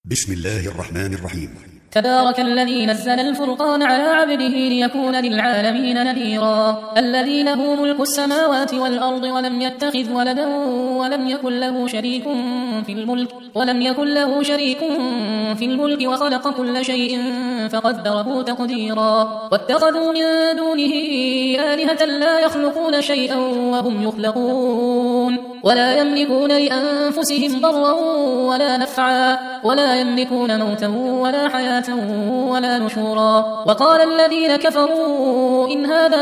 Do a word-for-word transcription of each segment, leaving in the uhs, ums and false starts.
بسم الله الرحمن الرحيم. تبارك الذي نزل الفرقان على عبده ليكون للعالمين نذيرا. الذي له ملك السماوات والأرض ولم يتخذ ولدا ولم يكن له شريك في الملك ولم يكن له شريك في الملك وخلق كل شيء فقدره تقديرا. واتخذوا من دونه آلهة لا يخلقون شيئا وهم يخلقون ولا يملكون لأنفسهم ضرا ولا نفعا ولا يملكون موتا ولا حياة ولا نشورا. وقال الذين كفروا إن هذا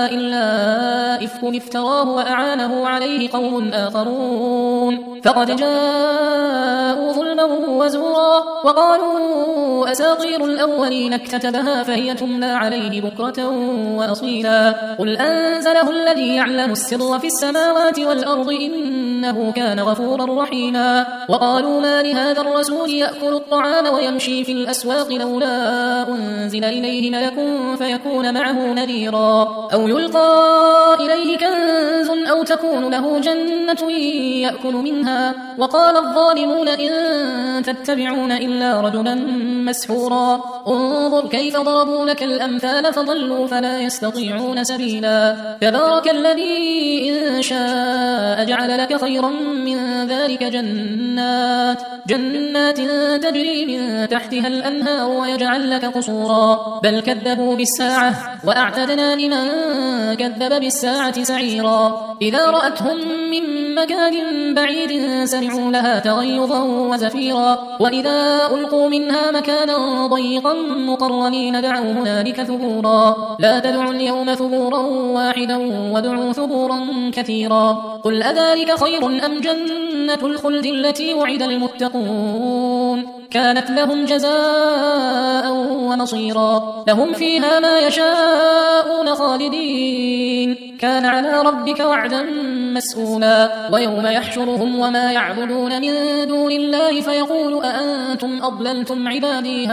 إلا إفك افتراه وأعانه عليه قوم آخرون فقد جاءوا ظلما وزورا. وقالوا أساطير الأولين اكتتبها فهي تملى عليه بكرة وأصيلا. قل أنزله الذي يعلم السر في السماوات والأرض إنه كان غفورا رحيما. وقالوا ما لهذا الرسول يأكل الطعام ويمشي في الأسواق لولا أنزل إليه ملك فيكون معه نذيرا أو يلقى إليه كنز أو تكون له جنة يأكل منها. وقال الظالمون إن تتبعون إلا رجلا مسحورا. انظر كيف ضربوا لك الأمثال فضلوا فلا يستطيعون سبيلا. تبارك الذي إن شاء جعل لك خيرا من ذلك جنات جنات تجري من تحتها الأنهار ويجعل لك قصورا. بل كذبوا بالساعة وأعتدنا لمن كذب بالساعة سعيرا. إذا رأتهم من مكان بعيد سمعوا لها تغيظا وزفيرا. وإذا ألقوا منها مكانا ضيقا مقرنين دعوا هنالك ثبورا. لا تدعوا اليوم ثبورا واحدا وادعوا ثبورا كثيرا. قل أذلك خير أم جنة الخلد التي وعد المتقون كانت لهم جزاء ومصيرا. لهم فيها ما يشاءون خالدين كان على ربك وعدا مسؤولا. ويوم يحشرهم وما يعبدون من دون الله فيقول أأنتم أضللتم عبادي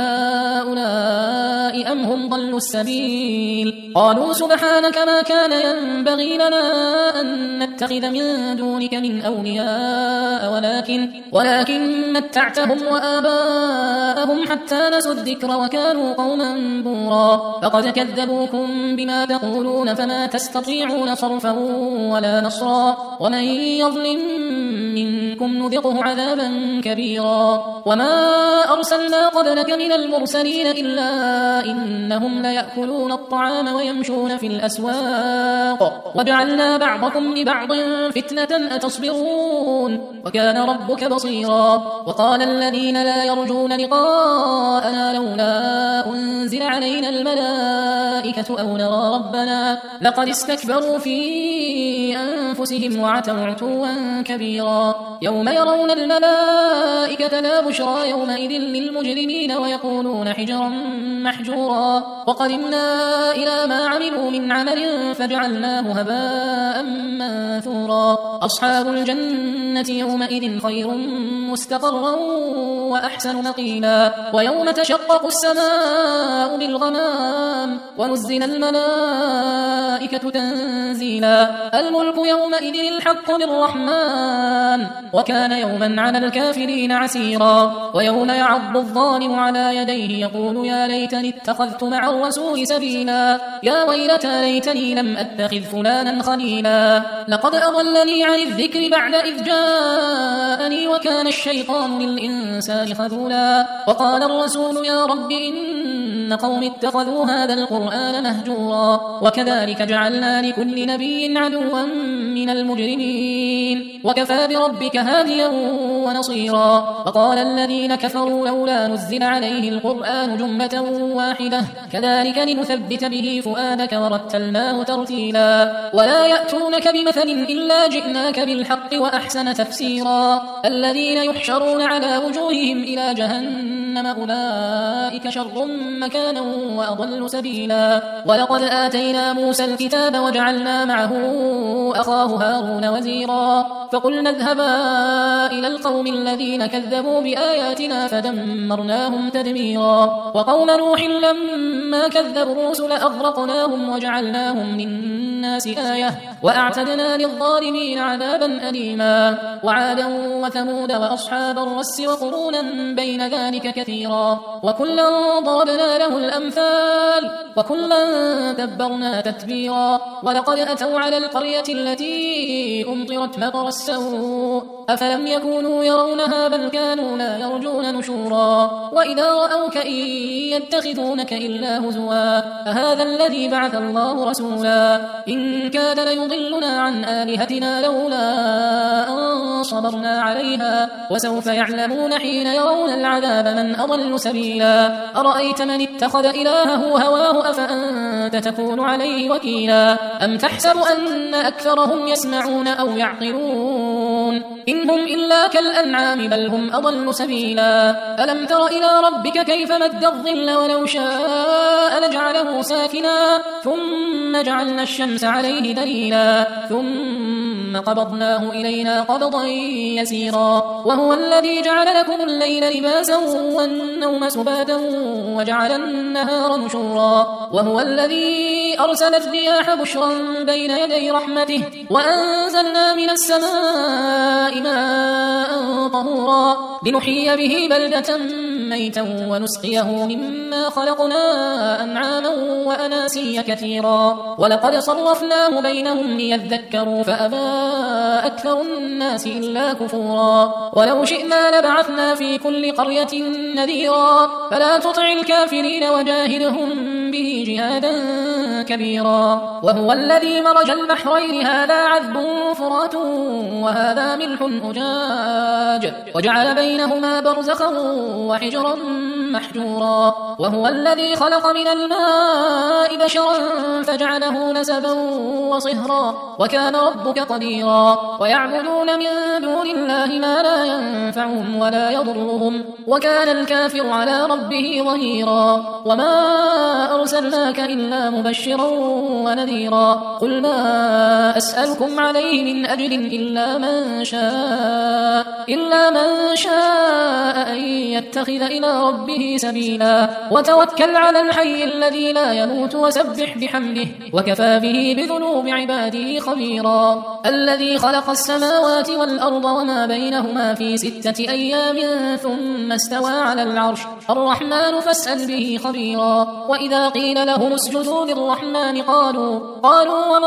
هؤلاء أم هم ضلوا السبيل. قالوا سبحانك ما كان ينبغي لنا أن نتخذ من دونك من أولياء ولكن, ولكن متعتهم وآباءهم حتى نسوا الذكر وكانوا قوما بورا. فقد كذبوكم بما تقولون فما تستطيعون صرفا ولا نصرا. ومن يظلم منكم نذقه عذابا كبيرا. وما أرسلنا قبلك من المرسلين إلا إنهم ليأكلون الطعام ويمشون في الأسواق وجعلنا بعضكم لبعض فتنة أتصبرون وكان ربك بصيرا. وقال الذين لا يرجون لقاءنا لولا أنزل علينا الملائكة أو نرى ربنا لقد استكبروا في أنفسهم وعتوا عتوا كبيرا. يوم يرون الملائكة لا بشرى يومئذ للمجرمين ويقولون حجرا محجورا. وقدمنا إلى ما عملوا من عمل فجعلناه هباء منثورا. أصحاب الجنة يومئذ خير مستقرا وأحسن مقيلا. ويوم تشقق السماء بالغمام ونزل الملائكة تنزيلا. الملك يومئذ الحق للرحمن وكان يوما على الكافرين عسيرا. ويوم يعض الظالم على يديه يقول يا ليتني اتخذت مع الرسول سبيلا. يا ويلتى ليتني لم أتخذ فلانا خليلا لقد أضلني عن الذكر بعد إذ جاءني وكان الشيطان للإنسان خذولا. وقال الرسول يا رب إن قوم اتخذوا هذا القرآن مهجورا. وكذلك جعلنا لكل نبي عدوا من المجرمين وكفى بربك هاديا ونصيرا. وقال الذين كفروا لولا نزل عليه القرآن جملة واحدة كذلك لنثبت به فؤادك ورتلناه ترتيلا. ولا يأتونك بمثل إلا جئناك بالحق وأحسن تفسيرا. الذين يحشرون على وجوههم إلى جهنم أولئك شر مكانا وأضل سبيلا. ولقد آتينا موسى الكتاب وجعلنا معه أخاه هارون وزيرا. فقلنا اذهبا إلى القوم الذين كذبوا بآياتنا فدمرناهم تدميرا. وقوم نوح لما كذبوا الرسل أغرقناهم وجعلناهم للناس للناس آية وأعتدنا للظالمين عذابا أليما وعادا وثمود وأصحاب الرس وقرونا بين ذلك كثيرا وكلا ضربنا له الأمثال وكلا تبرنا تتبيرا ولقد أتوا على القرية التي أمطرت مطر السوء أفلم يكونوا يرونها بل كانوا لا يرجون نشورا وإذا رأوك إن يتخذونك إلا هزوا أهذا الذي بعث الله رسولا إن كاد ليضلنا عن آلهتنا لولا أن صبرنا عليها وسوف يعلمون حين يرون العذاب من أضل سبيلا أرأيت من اتخذ إلهه هواه أفأنت تكون عليه وكيلا أم تحسب أن أكثرهم يسمعون أو يعقلون إن هم إلا كالأنعام بل هم أضل سبيلا ألم تر إلى ربك كيف مد الظل ولو شاء لجعله ساكنا ثم جعلنا الشمس عليه دليلا ثم قبضناه إلينا قبضا يسيرا وهو الذي جعل لكم الليل لباسا والنوم سباتا وجعل النهار نشورا وهو الذي أرسل الرياح بشرا بين يدي رحمته وأنزلنا من السماء ماء طهورا لنحيي به بلدة ميتا ونسقيه مما خلقنا أنعاما وأناسيا كثيرا ولقد صرفناه بينهم ليذكروا فأبى أكثر الناس إلا كفورا ولو شئنا لبعثنا في كل قرية نذيرا فلا تطع الكافرين وجاهدهم به جهادا كبيرا وهو الذي مرج البحرين هذا عذب فرات وهذا ملح أجاج وجعل بينهما برزخا وحجرا محجورا وهو الذي خلق من الماء بشرا فجعله نسبا وصهرا وكان ربك قديرا ويعبدون من دون الله ما لا ينفعهم ولا يضرهم وكان الكافر على ربه ظهيرا وما أرسلناك إلا مبشرا ونذيرا قل ما أسألكم عليه من أجر إلا من شاء إلا من شاء أن يتخذ إلى ربه سبيلا وتوكل على الحي الذي لا يموت وسبح بحمده وكفى به بذنوب عباده خبيرا الذي خلق السماوات والأرض وما بينهما في ستة أيام ثم استوى على العرش الرحمن فاسأل به خبيرا وإذا قيل لهم اسجدوا للرحمن قالوا قالوا وما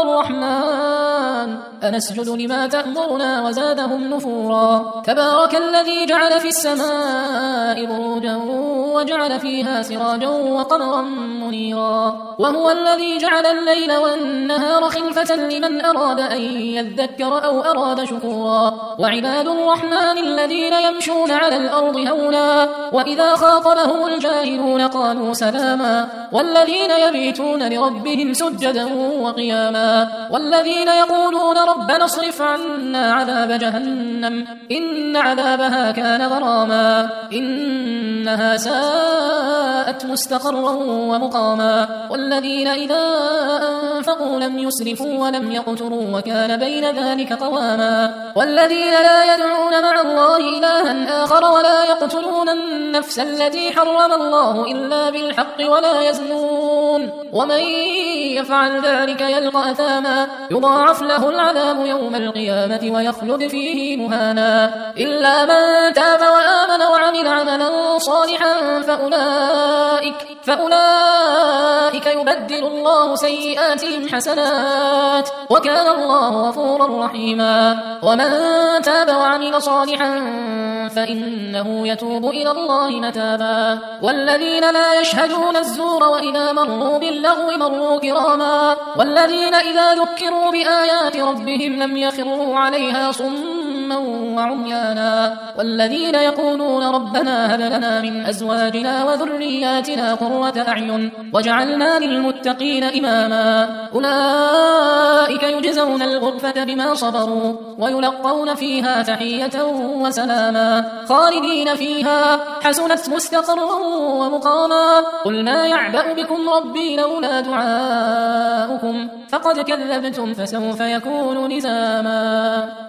الرحمن أنسجد لما تأمرنا وزادهم نفورا تبارك الذي جعل في السماء بروجا وجعل فيها سراجا وقمرا منيرا وهو الذي جعل الليل والنهار خلفة لمن أراد أن يذكر أو أراد شكورا وعباد الرحمن الذين يمشون على الأرض هونا وإذا خاطبهم الجاهلون قالوا سلاما والذين يبيتون لربهم سجدا وقياما والذين يقولون ربنا اصرف عنا عذاب جهنم إن عذابها كان غراما إنها ساءت مستقرا ومقاما والذين إذا أنفقوا لم يسرفوا ولم يقتروا وكان بين ذلك قواما والذين لا يدعون مع الله إلها آخر ولا يقتلون النفس التي حرم الله إلا بالحق ولا يزنون ومن يفعل ذلك يلقى أثاما يضاعف له العذاب يوم القيامة ويخلد فيه مهانا إلا من تاب وآمن وعمل عملا صالحا فأولئك, فأولئك يبدل الله سيئاتهم حسنات وكان الله غفورا رحيما ومن تاب وعمل صالحا فإنه يتوب إلى الله متابا والذين لا يشهدون الزور وإذا مروا باللغو مروا كراما والذين إذا ذكروا بآيات ربهم لم يخروا عليها صما وعميانا والذين يقولون ربنا هب لنا من أزواجنا وذرياتنا قرة أعين وجعلنا للمتقين إماما أولئك يجزون الغرفة بما صبروا ويلقون فيها تحية وسلاما خالدين فيها حسنت مستقرا ومقاما قل ما يعبأ بكم ربي لولا دعاؤكم فقد كذبتم فسوف يكون لزاما.